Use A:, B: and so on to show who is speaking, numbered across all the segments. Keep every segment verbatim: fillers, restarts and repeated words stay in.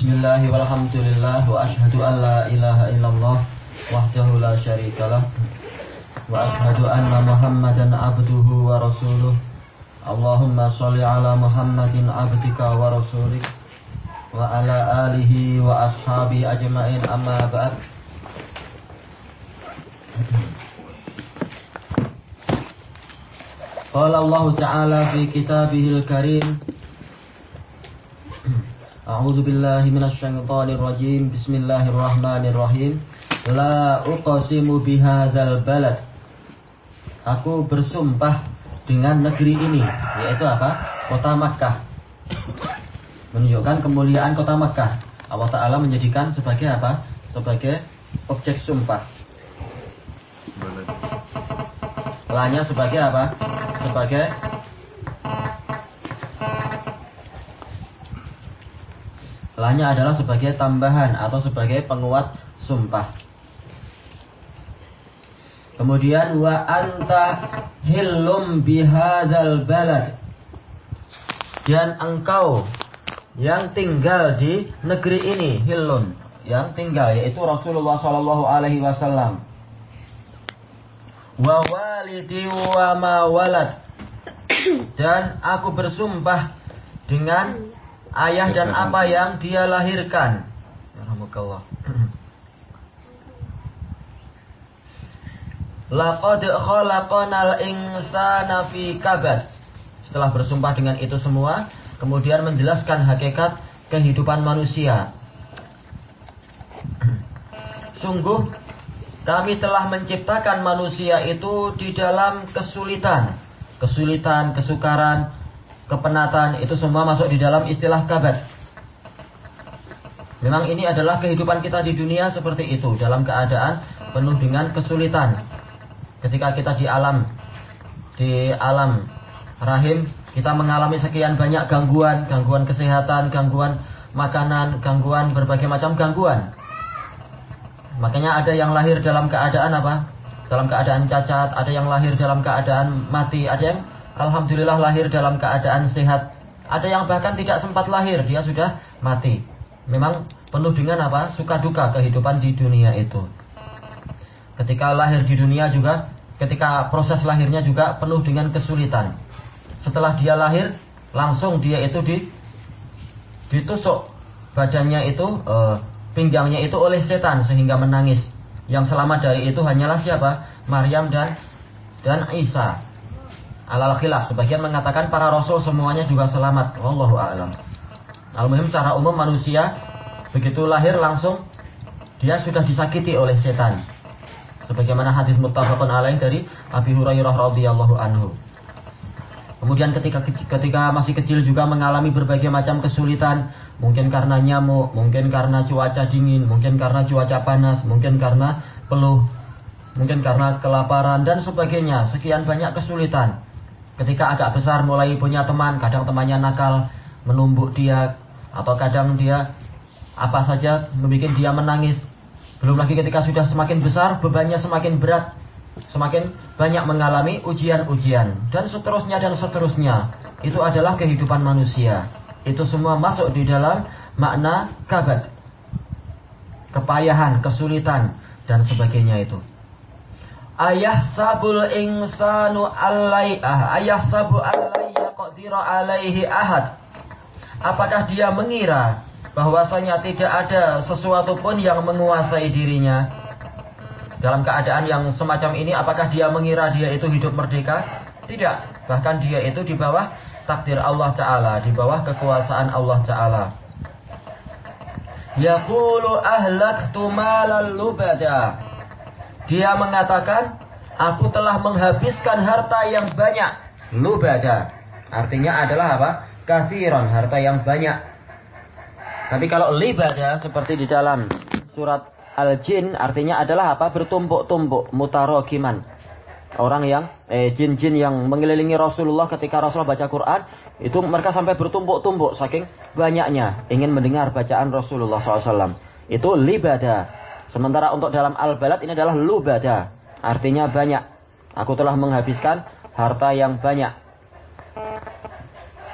A: Bismillah walhamdulillah wa ashhadu an la ilaha illallah wahdahu la syarikalah wa ashhadu anna Muhammadan abduhu wa rasuluh. Allahumma sholli ala Muhammadin abdika wa rasulih wa ala alihi wa ashabi ajma'in, amma ba'd. Qala Allah Ta'ala fi kitabihil karim, A'udzu billahi minasy syaithanir rajim. Bismillahirrahmanirrahim. La uqsimu bihadzal balad. Aku bersumpah dengan negeri ini, yaitu apa? Kota Makkah. Menunjukkan kemuliaan kota Makkah. Allah Ta'ala menjadikan sebagai apa? Sebagai objek sumpah. Lanya sebagai apa? Sebagai Lanya adalah sebagai tambahan atau sebagai penguat sumpah. Kemudian wa anta hillum bihadzal balad. Dan engkau yang tinggal di negeri ini, hillun, yang tinggal yaitu Rasulullah sallallahu alaihi wasallam. Wa walidi wa ma walad. Dan aku bersumpah dengan ayah dan apa yang dia lahirkan. Alhamdulillah. Laqad khalaqanal insana fi kabad. Setelah bersumpah dengan itu semua, kemudian menjelaskan hakikat kehidupan manusia. Sungguh kami telah menciptakan manusia itu di dalam kesulitan, kesulitan, kesukaran, kepenatan, itu semua masuk di dalam istilah kabad. Memang ini adalah kehidupan kita di dunia seperti itu, dalam keadaan penuh dengan kesulitan. Ketika kita di alam, di alam rahim, kita mengalami sekian banyak gangguan, gangguan kesehatan, gangguan makanan, gangguan berbagai macam gangguan. Makanya ada yang lahir dalam keadaan apa? Dalam keadaan cacat, ada yang lahir dalam keadaan mati, ada yang alhamdulillah lahir dalam keadaan sehat. Ada yang bahkan tidak sempat lahir, dia sudah mati. Memang penuh dengan apa? Suka duka kehidupan di dunia itu. Ketika lahir di dunia juga, ketika proses lahirnya juga penuh dengan kesulitan. Setelah dia lahir, langsung dia itu di, ditusuk badannya itu, e, pinggangnya itu oleh setan sehingga menangis. Yang selamat dari itu hanyalah siapa? Maryam dan dan Isa. Alal khilaf, sebagian mengatakan para rasul semuanya juga selamat. Wallahu a'lam. Al-muhim secara umum manusia begitu lahir langsung dia sudah disakiti oleh setan. Sebagaimana hadis muttafaqun alaih dari Abi Hurairah radhiyallahu anhu. Kemudian ketika ketika masih kecil juga mengalami berbagai macam kesulitan, mungkin karena nyamuk, mungkin karena cuaca dingin, mungkin karena cuaca panas, mungkin karena peluh, mungkin karena kelaparan dan sebagainya. Sekian banyak kesulitan. Ketika agak besar mulai punya teman, kadang temannya nakal, menumbuk dia, atau kadang dia apa saja membuat dia menangis. Belum lagi ketika sudah semakin besar, bebannya semakin berat, semakin banyak mengalami ujian-ujian, dan seterusnya dan seterusnya. Itu adalah kehidupan manusia. Itu semua masuk di dalam makna kabad, kepayahan, kesulitan, dan sebagainya itu. Ayah sabul insanu alai'ah, ayah sabu alaiya qadira alaihi ahad. Apakah dia mengira bahwasanya tidak ada sesuatu pun yang menguasai dirinya? Dalam keadaan yang semacam ini, apakah dia mengira dia itu hidup merdeka? Tidak. Bahkan dia itu di bawah takdir Allah Ta'ala, di bawah kekuasaan Allah Ta'ala. Yaqulu ahlaktu malal lubada. Dia mengatakan, aku telah menghabiskan harta yang banyak. Lubada artinya adalah apa? Kathiran, harta yang banyak. Tapi kalau libada seperti di dalam surat Al-Jin artinya adalah apa? Bertumpuk-tumpuk, mutarokiman. Orang yang eh, jin-jin yang mengelilingi Rasulullah ketika Rasulullah baca Quran, itu mereka sampai bertumpuk-tumpuk saking banyaknya ingin mendengar bacaan Rasulullah shallallahu alaihi wasallam. Itu libada. Sementara untuk dalam Al-Balad ini adalah lubada, artinya banyak. Aku telah menghabiskan harta yang banyak.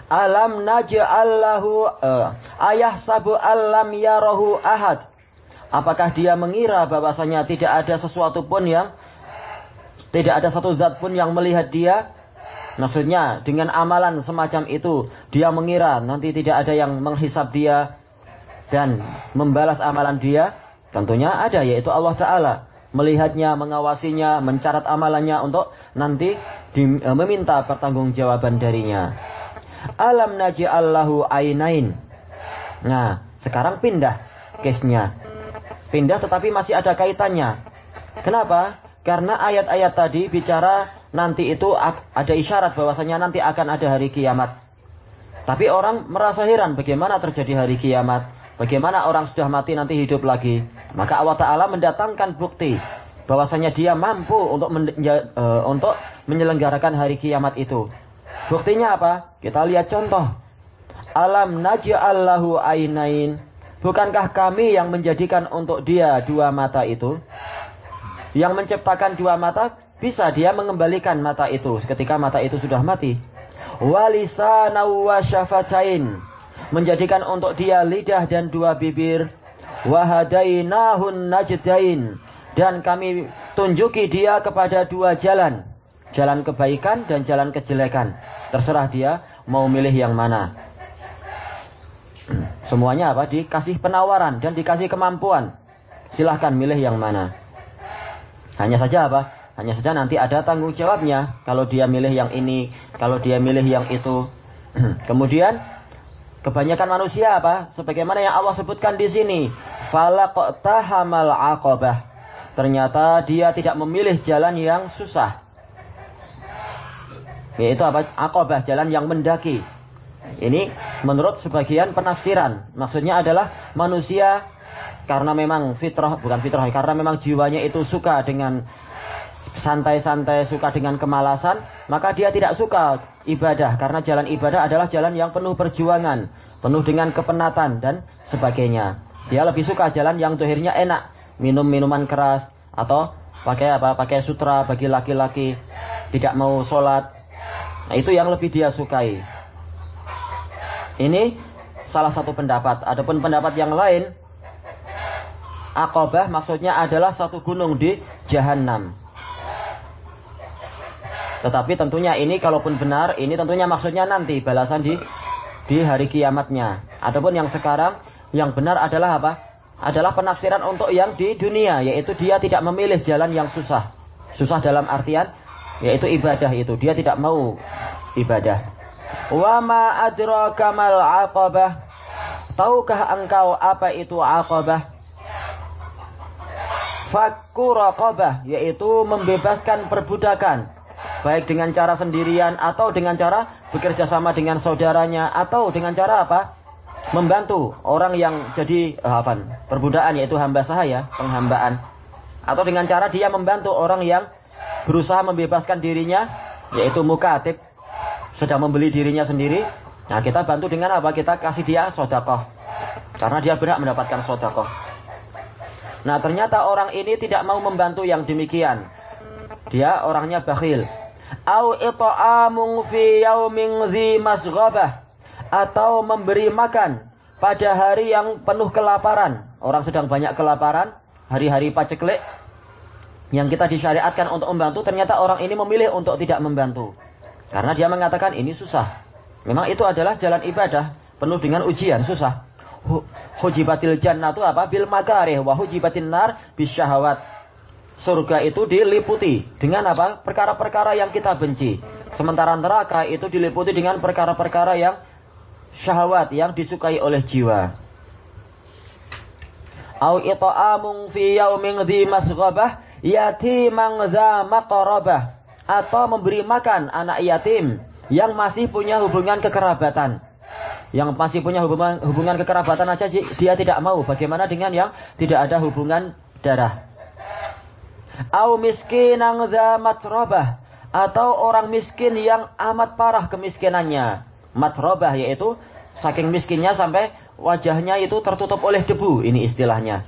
A: Alam naj'allahu uh, ayahsabu allam yarahu ahad. Apakah dia mengira bahwasanya tidak ada sesuatu pun yang tidak ada satu zat pun yang melihat dia? Maksudnya dengan amalan semacam itu dia mengira nanti tidak ada yang menghisab dia dan membalas amalan dia? Tentunya ada, yaitu Allah Ta'ala melihatnya, mengawasinya, mencatat amalannya untuk nanti di, e, meminta pertanggungjawaban darinya. Alam naj'allahu ainain. Nah, sekarang pindah case-nya. Pindah tetapi masih ada kaitannya. Kenapa? Karena ayat-ayat tadi bicara nanti itu ada isyarat bahwasanya nanti akan ada hari kiamat. Tapi orang merasa heran bagaimana terjadi hari kiamat. Bagaimana orang sudah mati nanti hidup lagi. Maka Allah Ta'ala mendatangkan bukti bahwasanya dia mampu untuk men uh, untuk menyelenggarakan hari kiamat itu. Buktinya apa? Kita lihat contoh. Alam naj'allahu ainain. Bukankah kami yang menjadikan untuk dia dua mata itu? Yang menciptakan dua mata, bisa dia mengembalikan mata itu ketika mata itu sudah mati. Walisana wa syafatain. Menjadikan untuk dia lidah dan dua bibir. Wahadainahun najdain. Dan kami tunjuki dia kepada dua jalan. Jalan kebaikan dan jalan kejelekan. Terserah dia mau milih yang mana. Semuanya apa? Dikasih penawaran dan dikasih kemampuan. Silahkan milih yang mana. Hanya saja apa? Hanya saja nanti ada tanggung jawabnya. Kalau dia milih yang ini, kalau dia milih yang itu. Kemudian kebanyakan manusia apa? Sebagaimana yang Allah sebutkan di sini. Falaqtahamal aqabah. Ternyata dia tidak memilih jalan yang susah. Yaitu apa? Aqabah, jalan yang mendaki. Ini menurut sebagian penafsiran. Maksudnya adalah manusia karena memang fitrah, bukan fitrah, karena memang jiwanya itu suka dengan santai-santai, suka dengan kemalasan, maka dia tidak suka ibadah. Karena jalan ibadah adalah jalan yang penuh perjuangan, penuh dengan kepenatan dan sebagainya. Dia lebih suka jalan yang dohirnya enak, minum minuman keras, atau pakai apa? Pakai sutra bagi laki-laki, tidak mau sholat. Nah, itu yang lebih dia sukai. Ini salah satu pendapat. Adapun pendapat yang lain, Aqabah maksudnya adalah satu gunung di Jahannam. Tetapi tentunya ini kalaupun benar, ini tentunya maksudnya nanti balasan di di hari kiamatnya. Adapun yang sekarang, yang benar adalah apa? Adalah penafsiran untuk yang di dunia, yaitu dia tidak memilih jalan yang susah. Susah dalam artian yaitu ibadah itu. Dia tidak mau ibadah. Wa ma adraka mal aqabah. Tahukah engkau apa itu aqabah? Fakku raqabah, yaitu membebaskan perbudakan. Baik dengan cara sendirian atau dengan cara bekerja sama dengan saudaranya atau dengan cara apa? Membantu orang yang jadi eh, apa? Perbudakan, yaitu hamba sahaya, penghambaan. Atau dengan cara dia membantu orang yang berusaha membebaskan dirinya, yaitu mukatib, sedang membeli dirinya sendiri. Nah, kita bantu dengan apa? Kita kasih dia sedekah. Karena dia berhak mendapatkan sedekah. Nah, ternyata orang ini tidak mau membantu yang demikian. Dia orangnya bakhil. Au it'amun fi yaumin dzi masghabah, atau memberi makan pada hari yang penuh kelaparan. Orang sedang banyak kelaparan, hari-hari paceklik yang kita disyariatkan untuk membantu, ternyata orang ini memilih untuk tidak membantu. Karena dia mengatakan ini susah. Memang itu adalah jalan ibadah penuh dengan ujian, susah. Hujibatil jannatu apa? Bil makarih wa hujibatin nar bisyahawat. Surga itu diliputi dengan apa? Perkara-perkara yang kita benci. Sementara neraka itu diliputi dengan perkara-perkara yang syahwat, yang disukai oleh jiwa. Au it'amun fi yaumin dzi masghabah yatiman za maqrabah, atau memberi makan anak yatim yang masih punya hubungan kekerabatan. Yang masih punya hubungan hubungan kekerabatan aja dia tidak mau. Bagaimana dengan yang tidak ada hubungan darah? Au miskinan za matrabah, atau orang miskin yang amat parah kemiskinannya. Matrabah yaitu saking miskinnya sampai wajahnya itu tertutup oleh debu, ini istilahnya.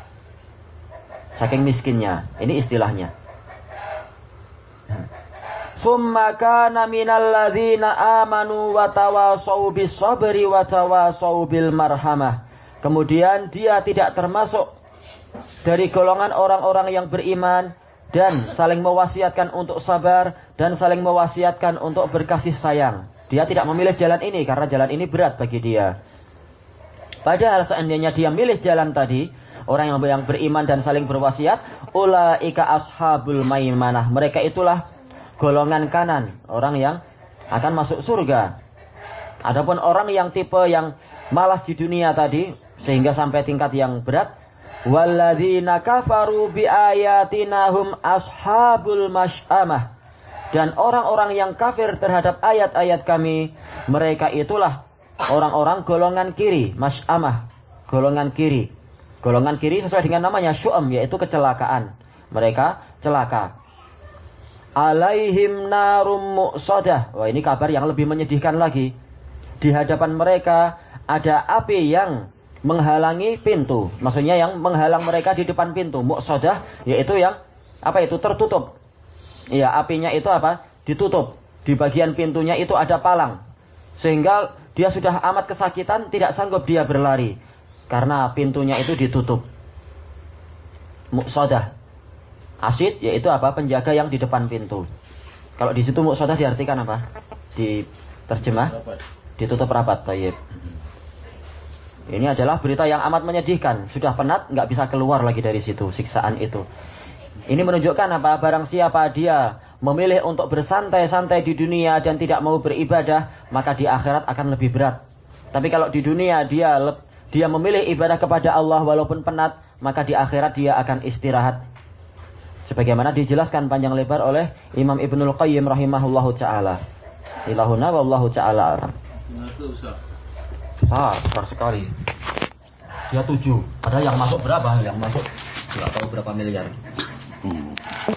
A: Saking miskinnya, ini istilahnya. Summa kana minal ladzina amanu wa tawasau bis sabri wa tawasau bil marhamah. Kemudian dia tidak termasuk dari golongan orang-orang yang beriman dan saling mewasiatkan untuk sabar dan saling mewasiatkan untuk berkasih sayang. Dia tidak memilih jalan ini karena jalan ini berat bagi dia. Padahal seandainya dia milih jalan tadi, orang yang yang beriman dan saling berwasiat, ulaika ashabul maimanah. Mereka itulah golongan kanan, orang yang akan masuk surga. Adapun orang yang tipe yang malas di dunia tadi, sehingga sampai tingkat yang berat, walladzina kafaru biayatina hum ashabul masy'amah. Dan orang-orang yang kafir terhadap ayat-ayat kami, mereka itulah orang-orang golongan kiri, masy'amah, golongan kiri. Golongan kiri sesuai dengan namanya syu'am, yaitu kecelakaan. Mereka celaka. Alaihim narum muqsadah. Wah, ini kabar yang lebih menyedihkan lagi. Di hadapan mereka ada api yang menghalangi pintu. Maksudnya yang menghalang mereka di depan pintu. Muqsadah yaitu yang apa itu tertutup. Iya, apinya itu apa? Ditutup. Di bagian pintunya itu ada palang. Sehingga dia sudah amat kesakitan, tidak sanggup dia berlari karena pintunya itu ditutup. Muqsadah. Asid yaitu apa? Penjaga yang di depan pintu. Kalau di situ muqsadah diartikan apa? Di terjemah ditutup rapat. Baik. Ini adalah berita yang amat menyedihkan. Sudah penat, nggak bisa keluar lagi dari situ, siksaan itu. Ini menunjukkan apa? Barang siapa dia memilih untuk bersantai-santai di dunia dan tidak mau beribadah, maka di akhirat akan lebih berat. Tapi kalau di dunia dia dia memilih ibadah kepada Allah walaupun penat, maka di akhirat dia akan istirahat. Sebagaimana dijelaskan panjang lebar oleh Imam Ibnul Qayyim rahimahullahu ta'ala. Ilahuna wallahu ta'ala alam. Ah, besar sekali. Dia tujuh. Padahal yang masuk berapa? Yang masuk nggak tahu berapa miliar. Hmm.